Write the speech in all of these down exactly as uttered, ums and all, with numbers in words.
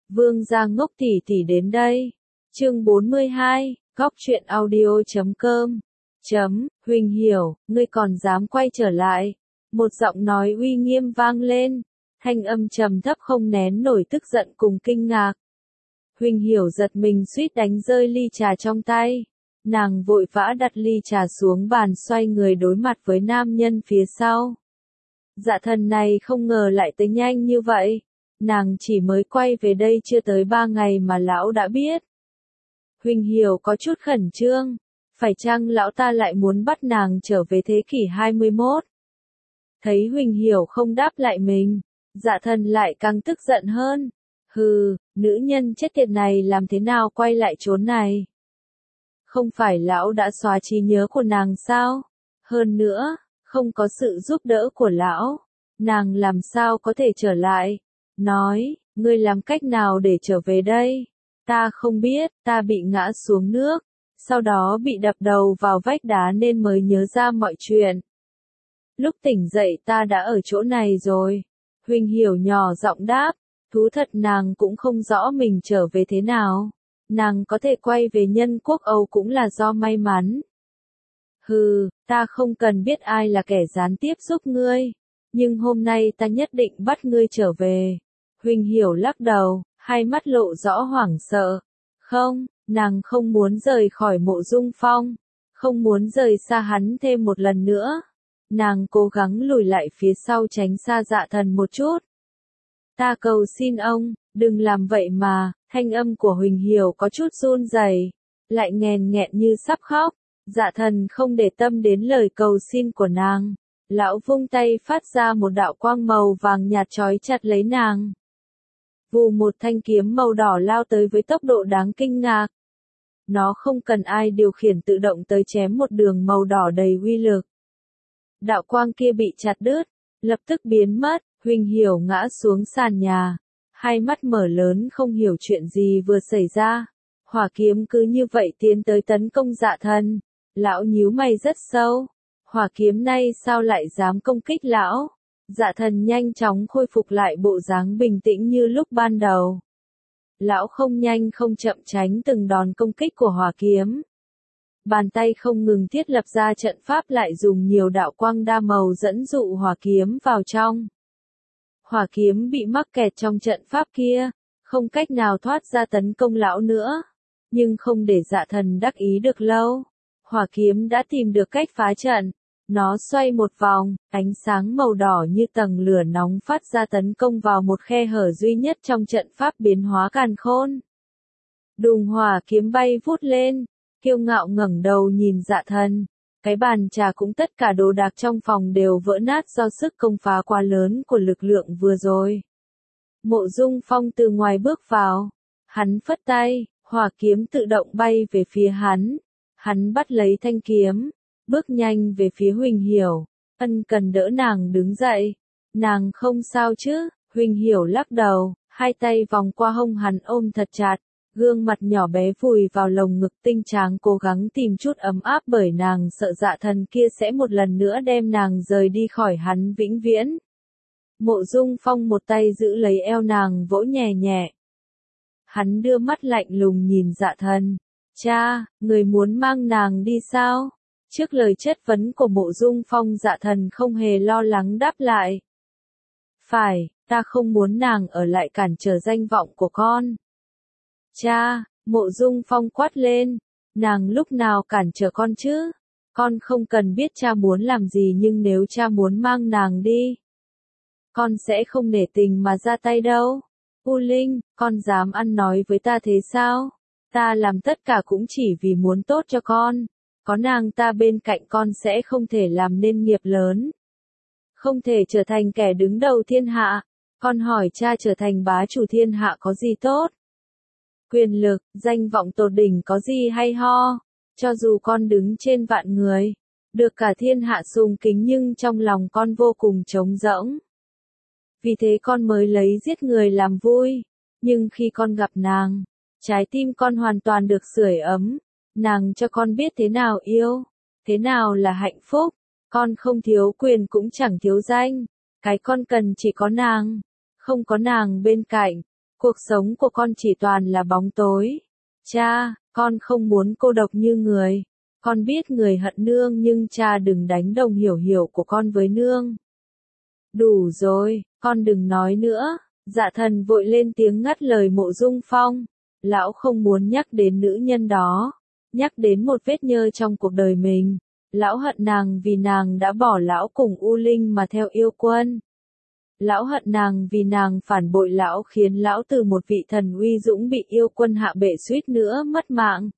Vương gia ngốc tỷ tỷ đến đây. Chương bốn mươi hai, góc truyện audio chấm com. Chấm, Huỳnh Hiểu, ngươi còn dám quay trở lại. Một giọng nói uy nghiêm vang lên, thanh âm trầm thấp không nén nổi tức giận cùng kinh ngạc. Huỳnh Hiểu giật mình suýt đánh rơi ly trà trong tay. Nàng vội vã đặt ly trà xuống bàn, xoay người đối mặt với nam nhân phía sau. Dạ thần này không ngờ lại tới nhanh như vậy. Nàng chỉ mới quay về đây chưa tới ba ngày mà lão đã biết. Huỳnh Hiểu có chút khẩn trương. Phải chăng lão ta lại muốn bắt nàng trở về thế kỷ hai mươi mốt? Thấy Huỳnh Hiểu không đáp lại mình, dạ thần lại càng tức giận hơn. Hừ, nữ nhân chết tiệt này làm thế nào quay lại chốn này? Không phải lão đã xóa trí nhớ của nàng sao? Hơn nữa, không có sự giúp đỡ của lão, nàng làm sao có thể trở lại? Nói, ngươi làm cách nào để trở về đây? Ta không biết, ta bị ngã xuống nước, sau đó bị đập đầu vào vách đá nên mới nhớ ra mọi chuyện. Lúc tỉnh dậy ta đã ở chỗ này rồi. Huỳnh Hiểu nhỏ giọng đáp, thú thật nàng cũng không rõ mình trở về thế nào. Nàng có thể quay về nhân quốc Âu cũng là do may mắn. Hừ, ta không cần biết ai là kẻ gián tiếp giúp ngươi, nhưng hôm nay ta nhất định bắt ngươi trở về. Huỳnh Hiểu lắc đầu, hai mắt lộ rõ hoảng sợ. Không, nàng không muốn rời khỏi Mộ Dung Phong, không muốn rời xa hắn thêm một lần nữa. Nàng cố gắng lùi lại phía sau tránh xa dạ thần một chút. Ta cầu xin ông, đừng làm vậy mà. Thanh âm của Huỳnh Hiểu có chút run rẩy, lại nghẹn nghẹn như sắp khóc. Dạ thần không để tâm đến lời cầu xin của nàng. Lão vung tay phát ra một đạo quang màu vàng nhạt trói chặt lấy nàng. Vù, một thanh kiếm màu đỏ lao tới với tốc độ đáng kinh ngạc. Nó không cần ai điều khiển tự động tới chém một đường màu đỏ đầy uy lực. Đạo quang kia bị chặt đứt, lập tức biến mất. Huỳnh Hiểu ngã xuống sàn nhà, hai mắt mở lớn không hiểu chuyện gì vừa xảy ra. Hỏa kiếm cứ như vậy tiến tới tấn công dạ thần. Lão nhíu mày rất sâu. Hỏa kiếm này sao lại dám công kích lão? Dạ thần nhanh chóng khôi phục lại bộ dáng bình tĩnh như lúc ban đầu. Lão không nhanh không chậm tránh từng đòn công kích của hỏa kiếm. Bàn tay không ngừng thiết lập ra trận pháp, lại dùng nhiều đạo quang đa màu dẫn dụ hỏa kiếm vào trong. Hỏa kiếm bị mắc kẹt trong trận pháp kia, không cách nào thoát ra tấn công lão nữa. Nhưng không để dạ thần đắc ý được lâu. Hỏa kiếm đã tìm được cách phá trận. Nó xoay một vòng, ánh sáng màu đỏ như tầng lửa nóng phát ra tấn công vào một khe hở duy nhất trong trận pháp biến hóa càn khôn. Đùng, hỏa kiếm bay vút lên, kiêu ngạo ngẩng đầu nhìn dạ thần. Cái bàn trà cũng tất cả đồ đạc trong phòng đều vỡ nát do sức công phá quá lớn của lực lượng vừa rồi. Mộ Dung Phong từ ngoài bước vào. Hắn phất tay, hỏa kiếm tự động bay về phía hắn. Hắn bắt lấy thanh kiếm, bước nhanh về phía Huỳnh Hiểu. Ân cần đỡ nàng đứng dậy. Nàng không sao chứ? Huỳnh Hiểu lắc đầu, hai tay vòng qua hông hắn ôm thật chặt. Gương mặt nhỏ bé vùi vào lồng ngực tinh tráng, cố gắng tìm chút ấm áp bởi nàng sợ dạ thần kia sẽ một lần nữa đem nàng rời đi khỏi hắn vĩnh viễn. Mộ Dung Phong một tay giữ lấy eo nàng vỗ nhẹ nhẹ. Hắn đưa mắt lạnh lùng nhìn dạ thần. Cha, người muốn mang nàng đi sao? Trước lời chất vấn của Mộ Dung Phong, dạ thần không hề lo lắng đáp lại. Phải, ta không muốn nàng ở lại cản trở danh vọng của con. Cha, Mộ Dung Phong quát lên, nàng lúc nào cản trở con chứ? Con không cần biết cha muốn làm gì, nhưng nếu cha muốn mang nàng đi, con sẽ không nể tình mà ra tay đâu. U Linh, con dám ăn nói với ta thế sao? Ta làm tất cả cũng chỉ vì muốn tốt cho con. Có nàng ta bên cạnh con sẽ không thể làm nên nghiệp lớn. Không thể trở thành kẻ đứng đầu thiên hạ. Con hỏi cha, trở thành bá chủ thiên hạ có gì tốt? Quyền lực, danh vọng tột đỉnh có gì hay ho? Cho dù con đứng trên vạn người, được cả thiên hạ sùng kính, nhưng trong lòng con vô cùng trống rỗng. Vì thế con mới lấy giết người làm vui. Nhưng khi con gặp nàng, trái tim con hoàn toàn được sưởi ấm. Nàng cho con biết thế nào yêu, thế nào là hạnh phúc. Con không thiếu quyền cũng chẳng thiếu danh. Cái con cần chỉ có nàng. Không có nàng bên cạnh, Cuộc sống của con chỉ toàn là bóng tối. Cha, con không muốn cô độc như người. Con biết người hận nương nhưng cha đừng đánh đồng hiểu hiểu của con với nương. Đủ rồi, con đừng nói nữa. Dạ thần vội lên tiếng ngắt lời Mộ Dung Phong. Lão không muốn nhắc đến nữ nhân đó. Nhắc đến một vết nhơ trong cuộc đời mình. Lão hận nàng vì nàng đã bỏ lão cùng U Linh mà theo yêu quân. Lão hận nàng vì nàng phản bội lão khiến lão từ một vị thần uy dũng bị yêu quân hạ bệ suýt nữa mất mạng.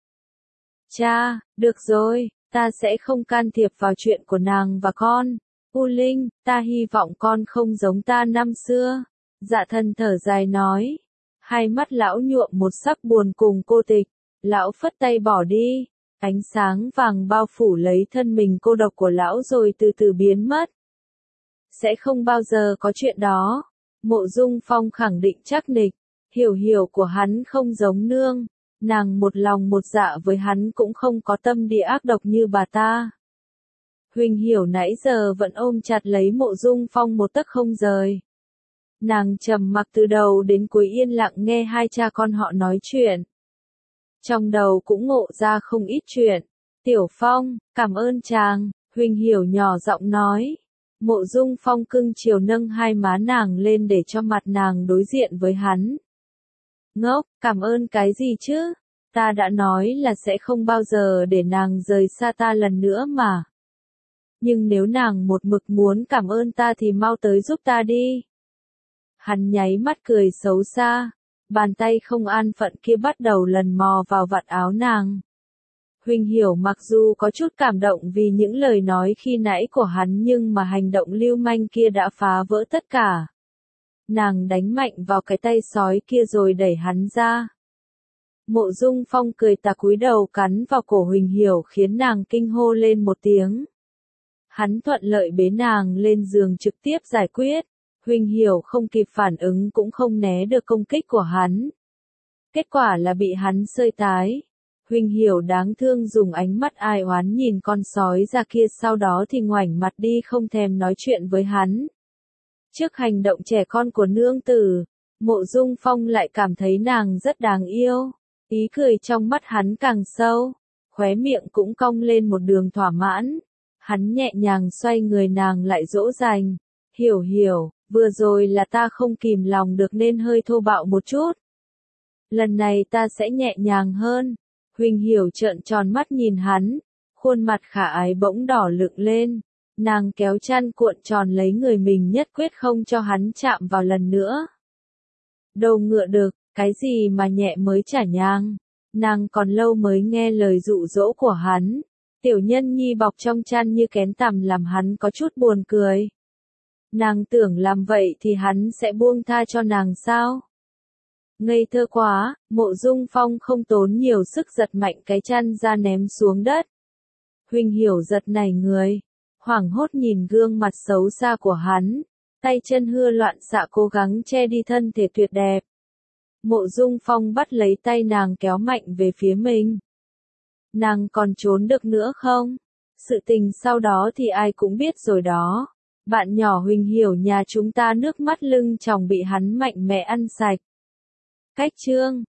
Cha, được rồi, ta sẽ không can thiệp vào chuyện của nàng và con. U Linh, ta hy vọng con không giống ta năm xưa. Dạ thần thở dài nói. Hai mắt lão nhuộm một sắc buồn cùng cô tịch. Lão phất tay bỏ đi. Ánh sáng vàng bao phủ lấy thân mình cô độc của lão rồi từ từ biến mất. Sẽ không bao giờ có chuyện đó. Mộ Dung Phong khẳng định chắc nịch. Hiểu hiểu của hắn không giống nương. Nàng một lòng một dạ với hắn cũng không có tâm địa ác độc như bà ta. Huỳnh Hiểu nãy giờ vẫn ôm chặt lấy Mộ Dung Phong một tấc không rời. Nàng trầm mặc từ đầu đến cuối yên lặng nghe hai cha con họ nói chuyện. Trong đầu cũng ngộ ra không ít chuyện. Tiểu Phong, cảm ơn chàng, Huỳnh Hiểu nhỏ giọng nói. Mộ Dung Phong cưng chiều nâng hai má nàng lên để cho mặt nàng đối diện với hắn. Ngốc, cảm ơn cái gì chứ? Ta đã nói là sẽ không bao giờ để nàng rời xa ta lần nữa mà. Nhưng nếu nàng một mực muốn cảm ơn ta thì mau tới giúp ta đi. Hắn nháy mắt cười xấu xa. Bàn tay không an phận kia bắt đầu lần mò vào vạt áo nàng. Huỳnh Hiểu mặc dù có chút cảm động vì những lời nói khi nãy của hắn nhưng mà hành động lưu manh kia đã phá vỡ tất cả. Nàng đánh mạnh vào cái tay sói kia rồi đẩy hắn ra. Mộ Dung Phong cười tà cúi đầu cắn vào cổ Huỳnh Hiểu khiến nàng kinh hô lên một tiếng. Hắn thuận lợi bế nàng lên giường trực tiếp giải quyết. Huỳnh Hiểu không kịp phản ứng cũng không né được công kích của hắn. Kết quả là bị hắn sơi tái. Huỳnh Hiểu đáng thương dùng ánh mắt ai oán nhìn con sói già kia sau đó thì ngoảnh mặt đi không thèm nói chuyện với hắn. Trước hành động trẻ con của nương tử, Mộ Dung Phong lại cảm thấy nàng rất đáng yêu. Ý cười trong mắt hắn càng sâu, khóe miệng cũng cong lên một đường thỏa mãn. Hắn nhẹ nhàng xoay người nàng lại dỗ dành. Hiểu Hiểu, vừa rồi là ta không kìm lòng được nên hơi thô bạo một chút. Lần này ta sẽ nhẹ nhàng hơn. Huỳnh Hiểu trợn tròn mắt nhìn hắn, khuôn mặt khả ái bỗng đỏ lựng lên. Nàng kéo chăn cuộn tròn lấy người mình nhất quyết không cho hắn chạm vào lần nữa. Đầu ngựa đực, cái gì mà nhẹ mới chả nhang. Nàng còn lâu mới nghe lời dụ dỗ của hắn. Tiểu nhân nhi bọc trong chăn như kén tằm làm hắn có chút buồn cười. Nàng tưởng làm vậy thì hắn sẽ buông tha cho nàng sao? Ngây thơ quá, Mộ Dung Phong không tốn nhiều sức giật mạnh cái chăn ra ném xuống đất. Huỳnh Hiểu giật nảy người, hoảng hốt nhìn gương mặt xấu xa của hắn, tay chân hưa loạn xạ cố gắng che đi thân thể tuyệt đẹp. Mộ Dung Phong bắt lấy tay nàng kéo mạnh về phía mình. Nàng còn trốn được nữa không? Sự tình sau đó thì ai cũng biết rồi đó. Bạn nhỏ Huỳnh Hiểu nhà chúng ta nước mắt lưng tròng bị hắn mạnh mẽ ăn sạch. Cách chương